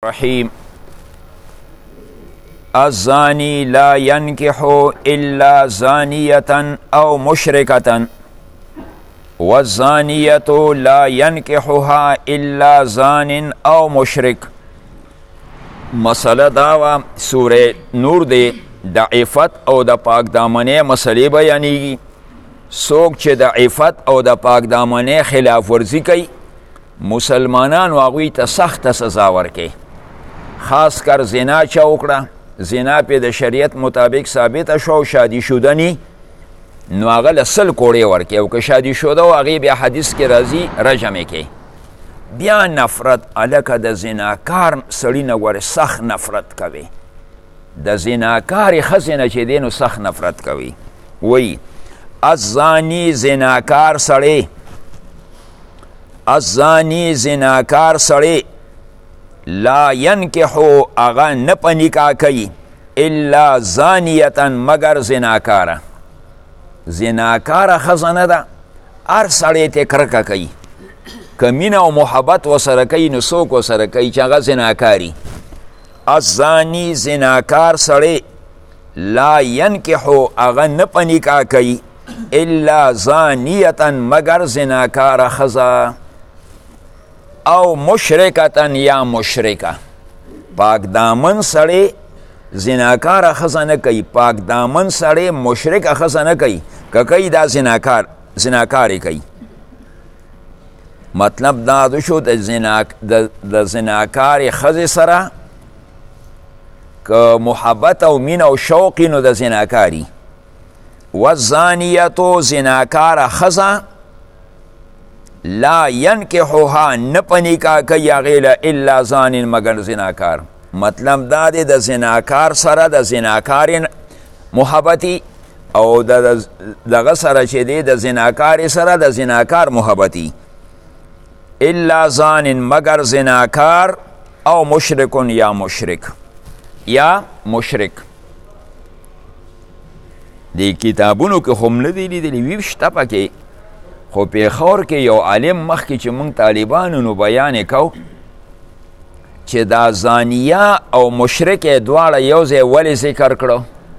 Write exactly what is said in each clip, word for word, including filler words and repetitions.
رحیم الزانی لا ينكح الا زانیة او مشرکة والزانیة لا ينكحها الا زان او مشرک. مسئله داوا سوره نور دی د عفت او د پاک دامنې مسئله بیانېږي. څوک چې د عفت او د پاک دامنې خلاف ورزي کوي مسلمانانو هغوی ته سخته سزا ورکوي. خاص کر زنا چا وکړه، زنا پې د شریعت مطابق ثابته شو او شادي شوده نی، نو هغه له سل کوړې ورکوي، او که شادي شوده و هغې بیا حدیث کې راځي رجم یې کوي. بیا نفرت هلکه د زناکار سړي نه ګورې سخت نفرت کوي، د زناکارې ښځې نه چې دی نو سخت نفرت کوي. وایي الزانی زناکار سړی، الزانی زناکار سړی لا ینکحو اغا نپا نکاح کئی الا زانیتا مگر زناکارا. زناکارا خزانه ده هر سړی ته کرکه کوي، که مینه او محبت وسره کوي نو څوک وسره کوي چې هغه زناکاري. الزانی زناکار سړی لا ینکحو اغا نپا نکاح کئی الا زانیتا مگر زناکارا خزا او مشرکتن یا مشرکه. پاک دامن سړی زناکاره ښځه نه کوي، پاک دامن سړی مشرکه ښځه نه کوي، که کوي دا زناکار زناکارې کوي. مطلب دا د شو د زناکارې ښځې سره که محبت او مینه او شوق نو د زناکاري. والزانیتو زناکاره ښځه لا ینکحوها نپا نکاح کوي هغې له الا زانین مگر زناکار. مطلب دا دی د زناکار سره د زناکار محبتي او دغه سره چې دی د زناکار سره د زناکار محبتي. الا زانین مگر زناکار او مشرکون یا مشرک یا مشرک. دی کتابونو که خو م نه دی لیدلي وي شته پکې، خو پیښور کې یو عالم مخکې چې موږ طالبانو نو بیان یې کو چې دا زانیه او مشرک یې دواړه یو ځای ولې ذکر کړو.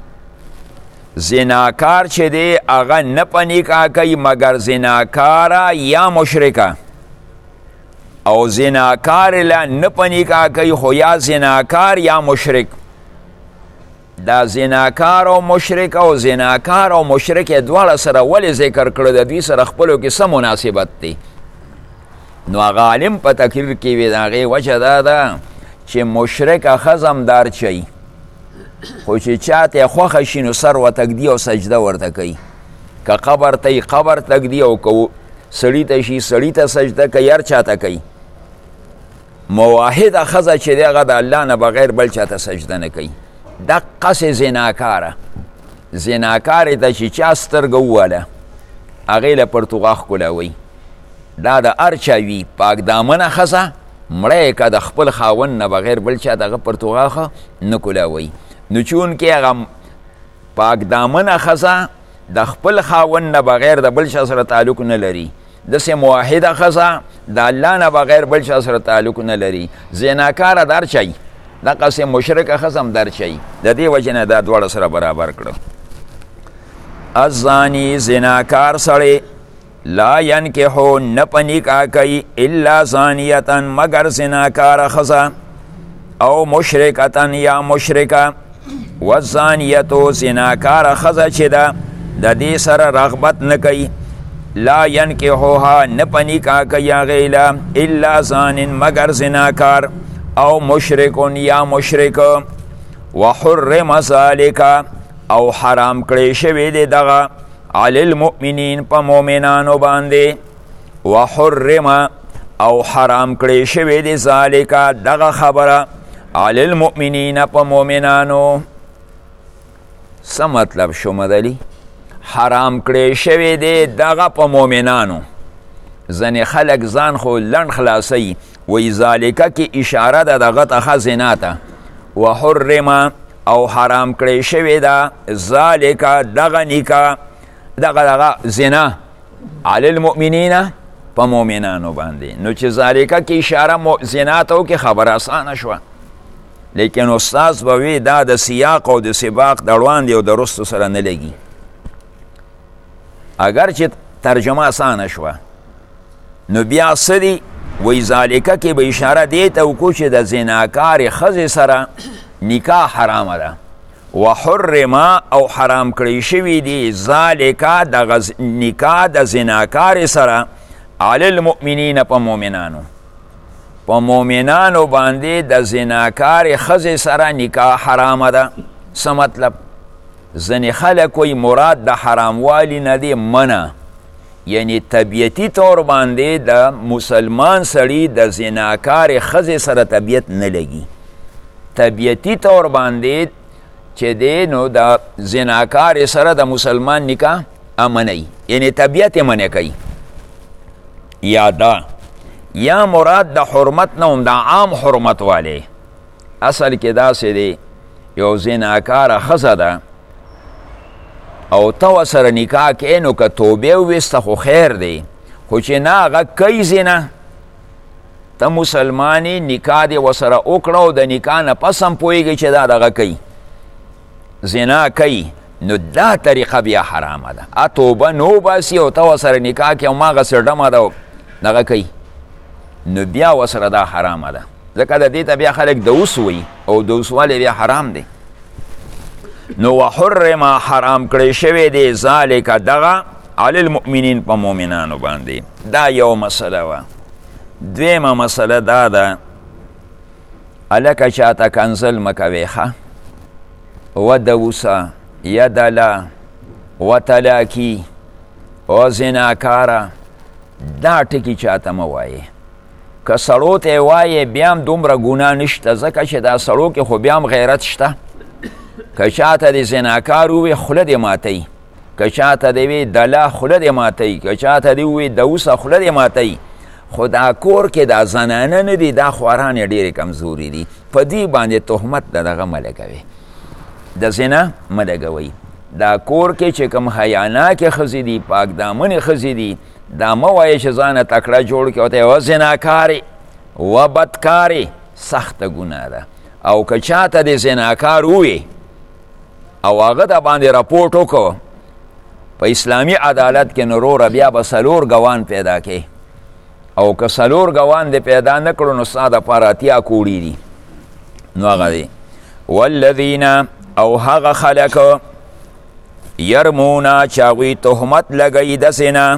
زناکار چې دی هغه نه په نکاح کوي مګر زناکاره یا مشرکه، او زناکار له نه په نکاح کوي خو یا زناکار یا مشرک. دا زناکار او مشرک او زناکار او مشرک دواړه سره ولې ذکر کړو، د دوی سره خپلو کې څه مناسبت دی؟ نو هغه عالم په تقریر کې وی د هغې وجه دا ده چې مشرکه ښځه هم دار چوي، خو چې چا ته یې خوښه شي نو سر ورته ږدي او سجده ورته کوي. که قبر ته یې قبر ته ږدي او که سړي ته شي سړي ته سجده کوي، هر چا ته کوي. موحده ښځه چې دی هغه د الله نه بغیر بل چا ته سجده نه کوي. دقسې زناکاره زناکارې ته چې چا سترګه وواله هغې له پرتوغاښ کولاوي. دا د هر چا وي، پاک دامنه ښځه مړه یې که د خپل خاوند نه بغیر بل چا دغه پرتوغاښه نه کولاوي. نو چونکې هغه پاک دامنه ښځه د خپل خاوند نه بغیر د بل چا سره تعلق نه لري، داسې موحده ښځه د الله نه بغیر بل چا سره تعلق نه لري. زناکاره د هر چا وي، دقسې مشرکه ښځه هم در چي، د دې وجې نه دا دواړه سره برابر کړو. الزانی زناکار سړی لا ینکحو نه په نکاح کوي الا زانیتا مگر زناکاره ښځه او مشرکتا یا مشرکه. والزانیتو زناکاره ښځه چې ده د دې سره رغبت نه کوي لا ینکحوها نه په نکاح کوي هغې له الا زانین مگر زناکار او مشرکون یا مشرک. وحرم ذالک او حرام کړی شوی دی دغه علی المؤمنین په مؤمنانو باندې. وحرم او حرام کړی شوی دی ذالک دغه خبره علی المؤمنین په مؤمنانو. څه مطلب شو مدلی؟ حرام کړی شوی دی دغه په مؤمنانو. ځینې خلک ځان خو لنډ خلاصوي، وی ذالکه کې اشاره ده دغه ته زنا ته. وحرم او حرام کړی شوی ده ذالکه دغه نکاح دغه دغه زنا علی المؤمنین په مؤمنانو باندې. نو چې ذالکه کې اشاره زنا ته وکړي خبره اسانه شوه. لیکن استاذ به وی دا د سیاق او د سباق د روان دی او د رستو سره نه لګي. اگر چې ترجمه اسانه شوه نو بیا څه دي وی ذالکه کې به اشاره دی ته وکړو چې د زناکارې ښځې سره نکاح حرامه ده. وحرم او حرام کړی شوي دي ذالکه دغه نکاح د زناکارې سره علی المؤمنین په مؤمنانو په مؤمنانو باندې د زناکارې ښځې سره نکاح حرامه ده. څه مطلب؟ ځینې خلک وایي مراد د حراموالي نه دی منع، یعنی طبیعتي طور باندې د مسلمان سړي د زناکارې ښځې سره طبیعت نه لګي. طبیعتي طور باندې چې دی نو د زناکارې سره د مسلمان نکاح امنی، یعنی طبیعت یې منع کوي. یا دا یا مراد د حرمت نه هم د عام حرمت والی. اصل کې داسې دی یو زناکاره ښځه ده او ته ورسره نکاح کوې نو که توبې وویسته خو خیر دی، خو چې نه هغه کوي زنا، ته مسلمانې نکاح دې ورسره وکړه او د نکاح نه پس هم پوهېږي چې دا دغه کوي زنا کوي، نو دا طریقه بیا حرامه ده. ا توبه نو باسي او ته ورسره نکاح کوې او هماغسې ډمه ده دغه کوي، نو بیا ورسره دا حرامه ده. ځکه د دې ته بیا خلک دوس وایي او دوسوالی بیا حرام دی. نو وحرم حرام کړی شوی دی ذالک دغه علی المؤمنین په مؤمنانو باندې. دا یو مسله وه. دویمه مسله دا ده هلکه چاته کنزل مه کوې ښه، و دوسه یا دله و طلاقي و زناکاره دا ټکي چاته مه وایې. که سړو ته یې وایې بیا هم دومره ګناه نشته، ځکه چې دا سړو کې خو بیا هم غیرت شته. که چاته د زناکار ووی خوله دې ماتوي، که چاته دې وی دله خوله دې ماتوي، که چاته دې ووی دوسه خوله دې ماتوي. خو دا کور کې دا زنانه نه دي، دا خوارانې ډېرې کمزوري دي. په دې باندې تهمت د دغه مه لګوئ، د زنا مه لګوئ. دا کور کې چې کوم حیاناکې ښځې دي، پاک دامنې ښځې دي، دا مه وایې چې ځانه تکړه جوړ کړې او ته و زناکارې و بدکارې، سخته ګناه ده. او که چاته د زناکار ووی او هغه د باندې راپورټ وکړو په اسلامي عدالت کې نو وروره بیا به څلور ګوان پیدا کې، او که څلور ګوان دې پیدا نه کړو نو ستا دپاره اتیا کوړي دي. نو هغه دی والذین او هغه خلک یرمونه چې هغوی تهمت لګوي د زنا،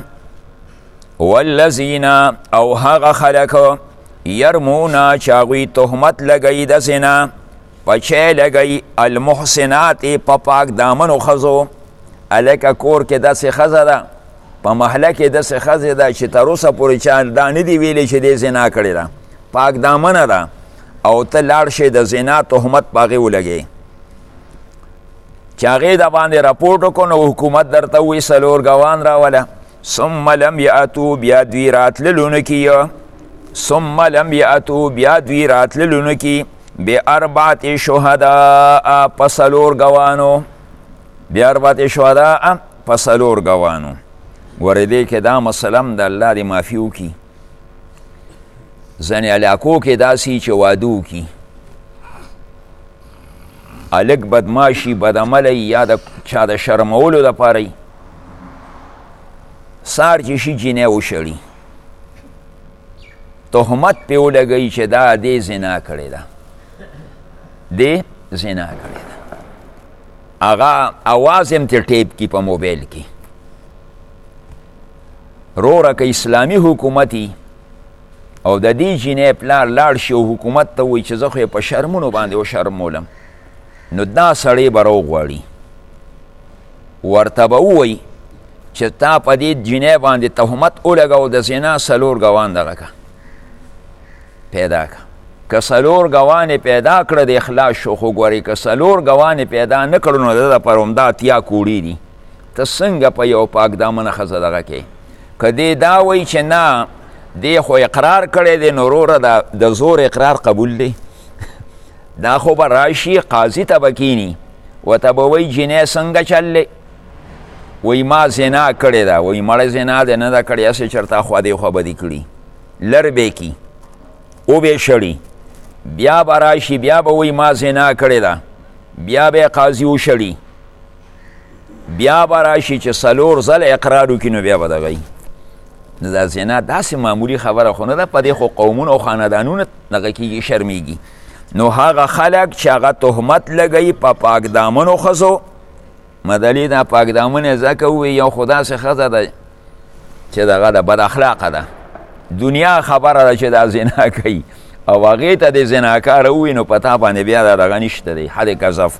والذین او هغه خلک یرمونه چې هغوی تهمت لګوي د زنا، پچې لګوي المحسنات په پاک دامنو ښځو. هلکه کور کې داسې ښځه ده، په محله کې داسې ښځې ده چې تر اوسه پورې چا دا نه دي ویلي چې دې زنا کړې ده، پاک دامنه ده، او ته لاړ شې د زنا تهمت په هغې ولګې چې هغې د باندې راپورټ وکړو نو حکومت درته ووایي څلور ګوان راوله. ثم لم یأتو بیا دوی راتللو نه کي، ثم لم یأتو بیا دوی راتللو نه کي باربعة شهداء په څلور ګوانو، باربعة شهداء په څلور ګوانو. ګورې دې کې دا مسله هم د الله دې معافي وکړي. ځینې علاقو کې داسې چې واده وکړي هلک بدماشي بدعمله یا د چا د شرمولو دپاره یي، سار چې شي جینۍ وشړي، تهمت پې ولګوي چې دا دې زنا کړې ده، دې زنا کړې ده. هغه اواز هم ترې ټیپ کي په موبایل کې. روره که اسلامي حکومتي او د دې جینۍ پلار لاړ شي او حکومت ته وایي چې زه خو یې په شرمونو باندې وشرمولم، نو دا سړی به راوغواړي، ورته به ووایي چې تا په دې جینۍ باندې تهمت ولګو د زنا څلور ګوان دغه که پیدا که. که څلور ګوانې پیدا کړه د اخلاص شو، خو ګورې که څلور ګوانې پیدا نه کړو نو د دپاره همدا اتیا کوړي دي. ته څنګه په یو پاک دامنه ښځه دغه کې که دې دا وایي چې نه دې خو اقرار کړی دی نو وروره د زور اقرار قبول دی. دا خو به راشي قاضي ته به کیني ورته به وایي جینۍ څنګه چل دی، وایي ما زنا کړې ده، وایي مړه زنا دې نه ده کړې، هسې چېرته خوا دې خوا به دې کړي، لر به یې کي او به یې شړي، بیا به راشي بیا به وایي ما زنا کړې ده بیا به یې قاضي وشړي بیا به راشي چې څلور ځله اقرار وکړي نو بیا به دغه وي نو دا زنا داسې معمولي خبره خو نه ده په دې خو قومونه او خاندانونه دغه کېږي شرمیږي نو هغه خلک چې هغه تهمت لګوي په پاک دامنو ښځو مدلي دا پاک دامن یې ځکه ووایي یو خو داسې ښځه ده چې دغه ده بد اخلاقه ده دنیا خبره ده چې دا زنا کوي او هغې ته د زناکاره ووایي نو په تا باندې بیا دا دغه نشته دی حد کذف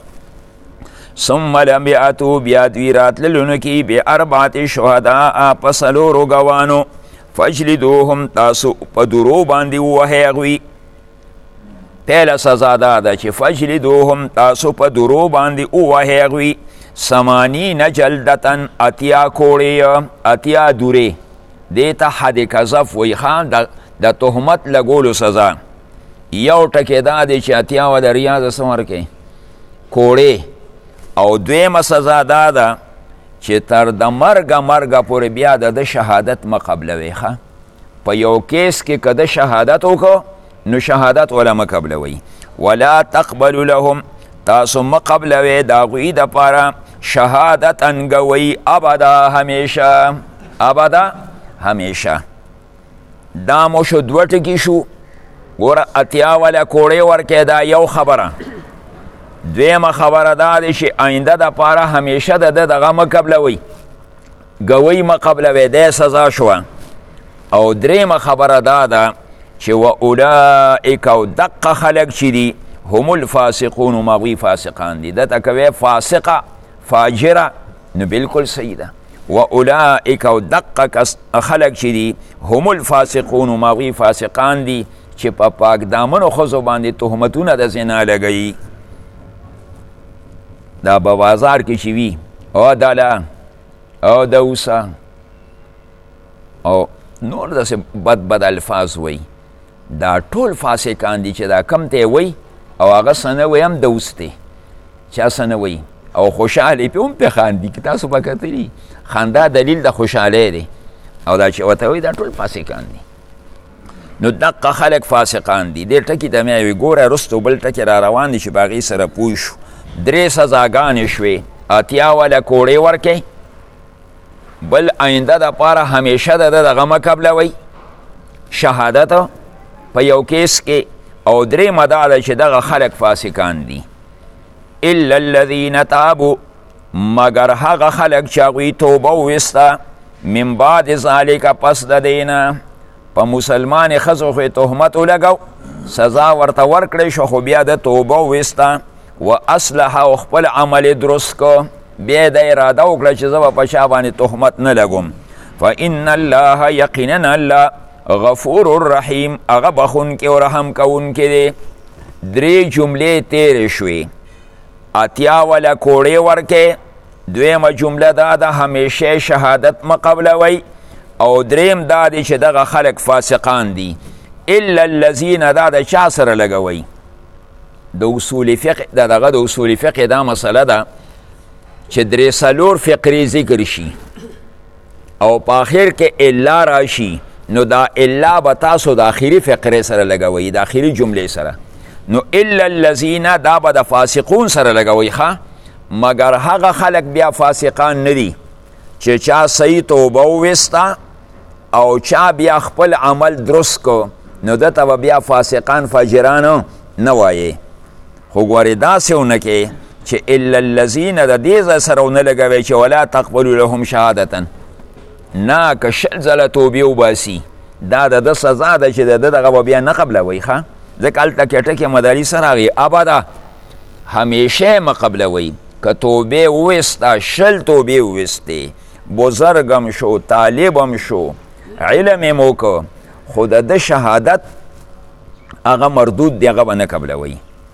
ثم لم یأتوا بیا دوی راتللو نه کي باربعة شهداء په څلورو ګوانو فاجلدوهم تاسو په درو باندې ووهئ هغوی پیله سزا دا ده چې فاجلدوهم تاسو په درو باندې ووهئ هغوی ثمانین جلدتن اتیا کوړې اتیا دورې دې ته حد کذف وایي ښه د تهمت لګولو سزا یو ټکی دا دی چې اتیا و د ریاضه څه ورکوي کوړې او دویمه سزا دا ده چې تر د مرګه مرګه پورې بیا د ده شهادت مه قبلوئ ښه په یو کیس کې که ده شهادت وکړو نو شهادت ولا مه قبلوئ ولا تقبلو لهم تاسو مه قبلوئ د هغوی دپاره شهادتا گوی ابدا همیشه ابدا همیشه دا مو شو دوه ټکي شو ګوره اتیا وله کوړې ورکې دا یو خبره دویمه خبره دا دی چې آینده دپاره همیشه د ده دغه مه قبلوئ ګوی مه قبلوئ دی سزا شوه او دریمه خبره دا ده چې و اولئک او دقه خلک چې دي هم الفاسقون مغوی فاسقان دي دته کوي فاسقه فاجره نو بالکل صحیح ده و اولئک او دقه خلک چې دي هم الفاسقون مغوی فاسقان دي چې په پاک دامنو ښځو باندې تهمتونه د زنا لګوي دا په بازار کې چې وي او دله او دوسه او نور داسې بد بد الفاظ وی دا ټول فاسقان دي چې دا کم ته وی او هغه څه نه وی هم دوست دی چا څه نه وی او خوشحالي پې هم پې خاندي که تاسو به کتلي خندا دلیل د خوشحالۍ دی او دا چې ورته وایي دا ټول فاسقان دي نو دقه خلک فاسقان دي دې ټکي ته مې وایي ګوره رستو بل ټکي را روان دي چې په هغې سره پوه شو درې سزاګانې شوې اتیا وله کوړې ورکئ بل آینده دپاره همیشه د ده دغه مه قبلوئ شهادت په یو کیس کې او درېیمه دا ده چې دغه خلک فاسقان دي الا الذین تابوا مگر هغه خلک چې هغوی توبه وویسته من بعد ذلک پس د دې نه په مسلمانې ښځو خو یې تهمت ولګو سزا ورته ورکړی شو خو بیا د توبه وویسته و اصلح او خپل عمل درست کو بیا د اراده وکړه چې زه به په چا باندې تهمت نه لګم فان الله یقینا الله غفور الرحیم هغه بخونکې او رحم کوونکی دی درې جملې تیرې شوې اتیا وله کوړې ورکې دویمه جمله دا ده همیشه شهادت مه قبلوئ او دریم دا دی چې دغه خلک فاسقان دي الا الذین دا د چا سره لګوئ د اصول فقه د دغه د اصول فقه دا مسله ده چې درې څلور فقرې ذکر شي او په آخر کې الا راشي نو دا الا به تاسو د آخري فقرې سره لګوئ د آخري جملې سره نو الا الذین دا به د فاسقون سره لګوئ ښه مگر هغه خلک بیا فاسقان نه دي چې چا صحیح توبه وویسته او چا بیا خپل عمل درست کو نو دته به بیا فاسقان فاجران نه وایي خو ګورې داسې ونه کې چې الا الذین د دې ځای سره ونه لګوئ چې ولا تقبلو لهم شهادتا نه که شل ځله توبې وباسي دا د ده سزا ده چې د ده دغه به بیا نه قبلوئ ښه ځکه هلته کې ټکې مداري سره راغي ابدا همیشه مه قبلوئ که توبې وویسته شل توبې وویستې بزرګم شو طالبم شو علم یې مو که خو د ده شهادت هغه مردود دی هغه به نه قبلوئ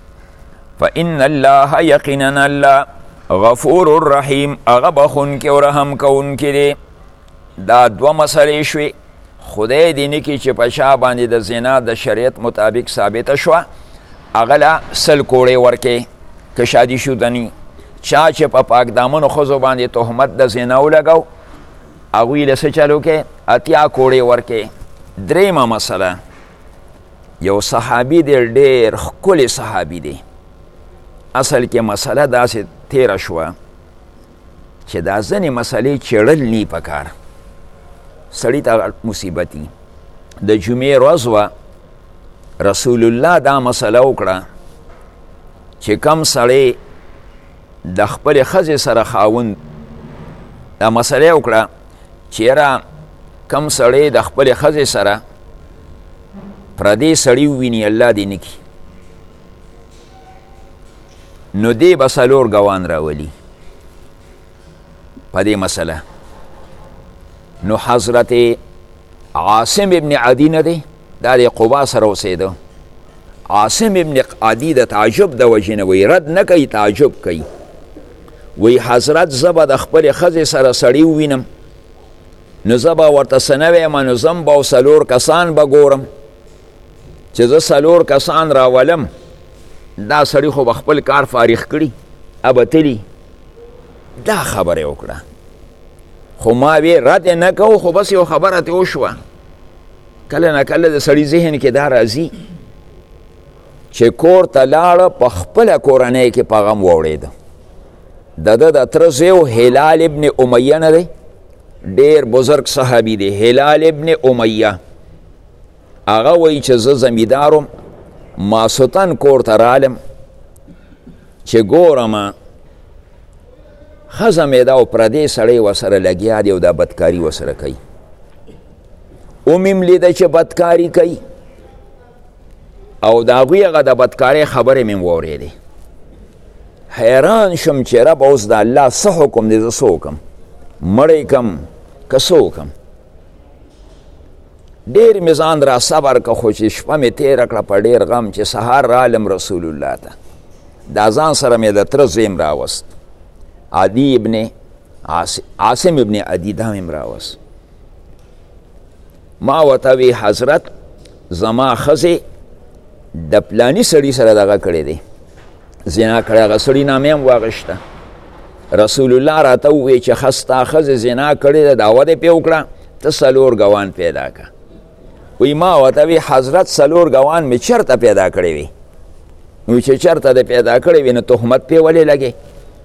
فإن الله یقینا الله غفور الرحیم هغه بخونکې او رحم کوونکې دی دا دوه مسلې شوې خدای دې نه کړي چې په چا باندې د زنا د شریعت مطابق ثابته شوه هغه له سل کوړې ورکې که شادي شدني چا چې په پاک دامنو ښځو باندې تهمت د زنا ولګو هغوی له څه چل وکړې اتیا کوړې ورکې درېیمه مسله یو صحابي دی ډېر ښکلی صحابي دی. اصل کې مسله داسې تیره شوه چې دا ځینې مسلې چیړل نی پکار، سړي ته مصیبت وي. د جمعې ورځ وه، رسول الله دا مسله وکړه چې کم سړی د خپلې ښځې سره خاوند دا مسله یې وکړه چې یاره کم سړی د خپلې ښځې سره پردی سړی وویني الله دې نه کي، نو دی به څلور ګوان راولي په دې مسله. نو حضرت عاصم ابن عدی نه دی، دا د قبا سره اوسېده. عاصم ابن عدی د تعجب د وجې نه وی رد نه کوي، تعجب کوي. وی حضرت زه به د خپلې ښځې سره سړي ووینم، نو زه به ورته څه نه ویم، نو زم به څلور کسان به ګورم چې زه څلور کسان راولم، دا سړي خو به خپل کار فارغ کړي ابه تلي. دا خبره یې وکړه، خو ما وی رد نه کوو، خو بس یو خبره ترې وشوه. کله نه کله د سړي ذهن کې دا راځي چې کور ته لاړه، په خپله کورنۍ کې په غم واوړېده. د ده د تره زوی و هلال ابن امیه نه دی، ډېر بزرګ صحابي دی، هلال ابن امیه. هغه وایي چې زه زمیندار ماسوتن کور ته رالم چې ګورم ښځه مې ده او پردی سړی ورسره لګیا دی او دا بدکاري ورسره کوي. ومې لیده چې بدکاري کوي او د هغوی هغه د بدکارۍ خبرې مې واورېدې. حیران شم چې رب اوس د الله څه حکم دی، زه څه وکړم، مړی کم که څه وکړم. ډېر مې ځان را صبر که، خو چې شپه مې تېره کړه په ډېر غم چې سهار رالم رسول الله ته. دا ځان سره مې د تره زوی م راوست، عدی ابن عاصم ابن عدی دا مې م راوست. ما ورته وی حضرت زما ښځې د پلاني سړي سره دغه کړی دی، زنا کړی، هغه سړي نامې هم واغېسته. رسول الله راته ووی چې ښه ستا ښځې زنا کړې ده، دعوه دې پرې وکړه، ته څلور ګوان پیدا که. وی ما ورته وی حضرت څلور ګوان مې چېرته پیدا کړی وي؟ نو چې چېرته دې پیدا کړی وي نو تهمت پرې ولې لګې؟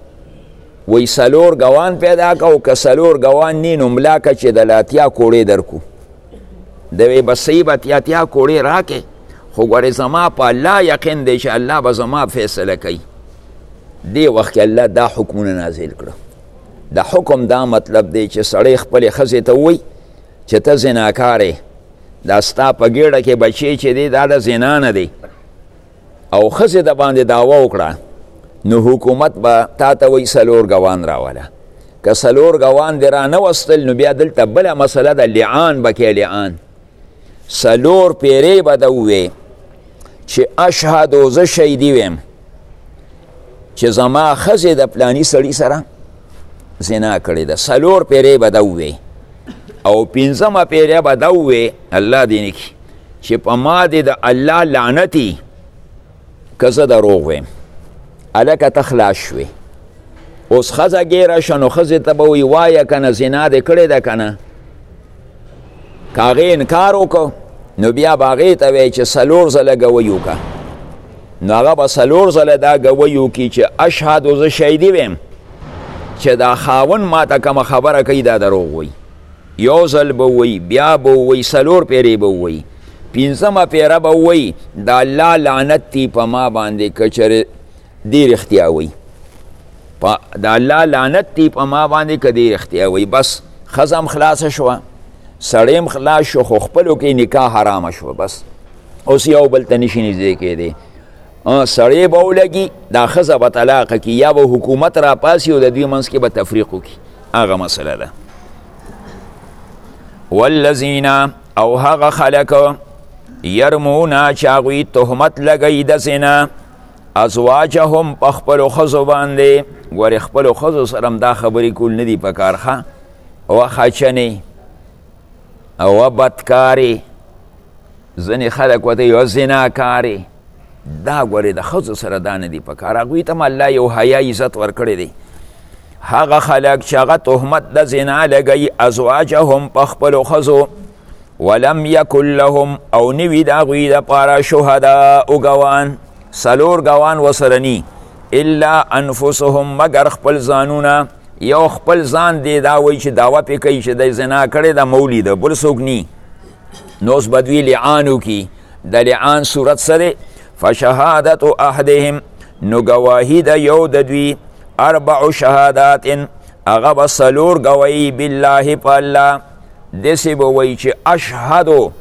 وی څلور ګوان پیدا که، او که څلور ګوان نی نو ملا که چې د لاتیا کوړې درکو. د وی بس صحیح به اتیا اتیا کوړې راکې، خو ګورې زما په الله یقین دی چې الله به زما فیصله کوي. دې وخت کې الله دا حکمونه نازل کړه. د حکم دا مطلب دی چې سړی خپلې ښځې ته ووایي چې ته زناکار یې، دا ستا په ګېډه کې بچی چې دی دا د زنا نه دی، او ښځې د باندې دعوه وکړه، نو حکومت به تا ته وایي څلور ګوان راوله. که څلور ګوان دې را نه وستل نو بیا دلته بله مسله ده، لعان به کې لعان. څلور پیرې به ده ووی چې اشهدو زه شهیدي ویم چې زما ښځې د پلاني سړي سره زنا کړې ده. څلور پیرې به ده ووی، او پنځمه پیره به دا ووی الله دې نه کړي چې په ما دې د الله لعنتي که زه دروغ ویم. هلکه ته خلاص شوې. اوس ښځه ګیره شه نو ښځې ته به وایي وایه که نه زنا دې کړې ده که نه. که هغې انکار وکړو نو بیا به هغې ته وایي چې څلور ځله ګوی وکړه، نو هغه به څلور ځله دا ګوی وکړي چې اشهدو زه شهیدي ویم چې دا خاوند ما ته کومه خبره کوي دا دروغ وایي. یو ځل به ووایي، بیا به ووایي، څلور پیرې به ووایي، پنځمه پیره به ووایي د الله لعنت دی په ما باندې که چېرې دې رښتیا وایي، د الله لعنت دی په ما باندې که دې رښتیا وایي. بس ښځه هم خلاصه شوه، سړی هم خلاص شو، خو خپلو کې نکاح حرامه شوه. بس اوس یو بل ته نشي نږدې کېدی. سړی به ولګي دا ښځه به طلاقه کړي، یا به حکومت راپاسي او د دوی منځ کې به تفریق وکړي. هغه مسله ده. والذین او هغه خلک یرمونا چې هغوی تهمت لګوي د زنا ازواجهم په خپلو ښځو باندې. ګورې خپلو ښځو سره هم دا خبرې کول نه دي پکار، ښه و خچنې او بدکارې، ځینې خلک ورته یو زناکارې. دا ګورې د ښځو سره دا نه دي پکار، هغوی ته هم الله یو حیا عزت ورکړی دی. هغه خلک چې هغه تهمت د زنا لګوي ازواجهم په خپلو ښځو ولم یکن لهم او نوی د هغوی دپاره شهداء ګوان څلور ګوان ورسره ني الا انفسهم مگر خپل ځانونه یو خپل ځان دی دا وایي چې دعوه پې کوي چې د زنا کړې ده مولي ده بل څوک ني نو اوس به دوی لعان وکړي د لعان صورت څه دی فشهادت احدهم نو ګواهي د یو د دوی اربع شهادات هغه به څلور ګواهي بالله په الله داسې به وایي چې اشهدو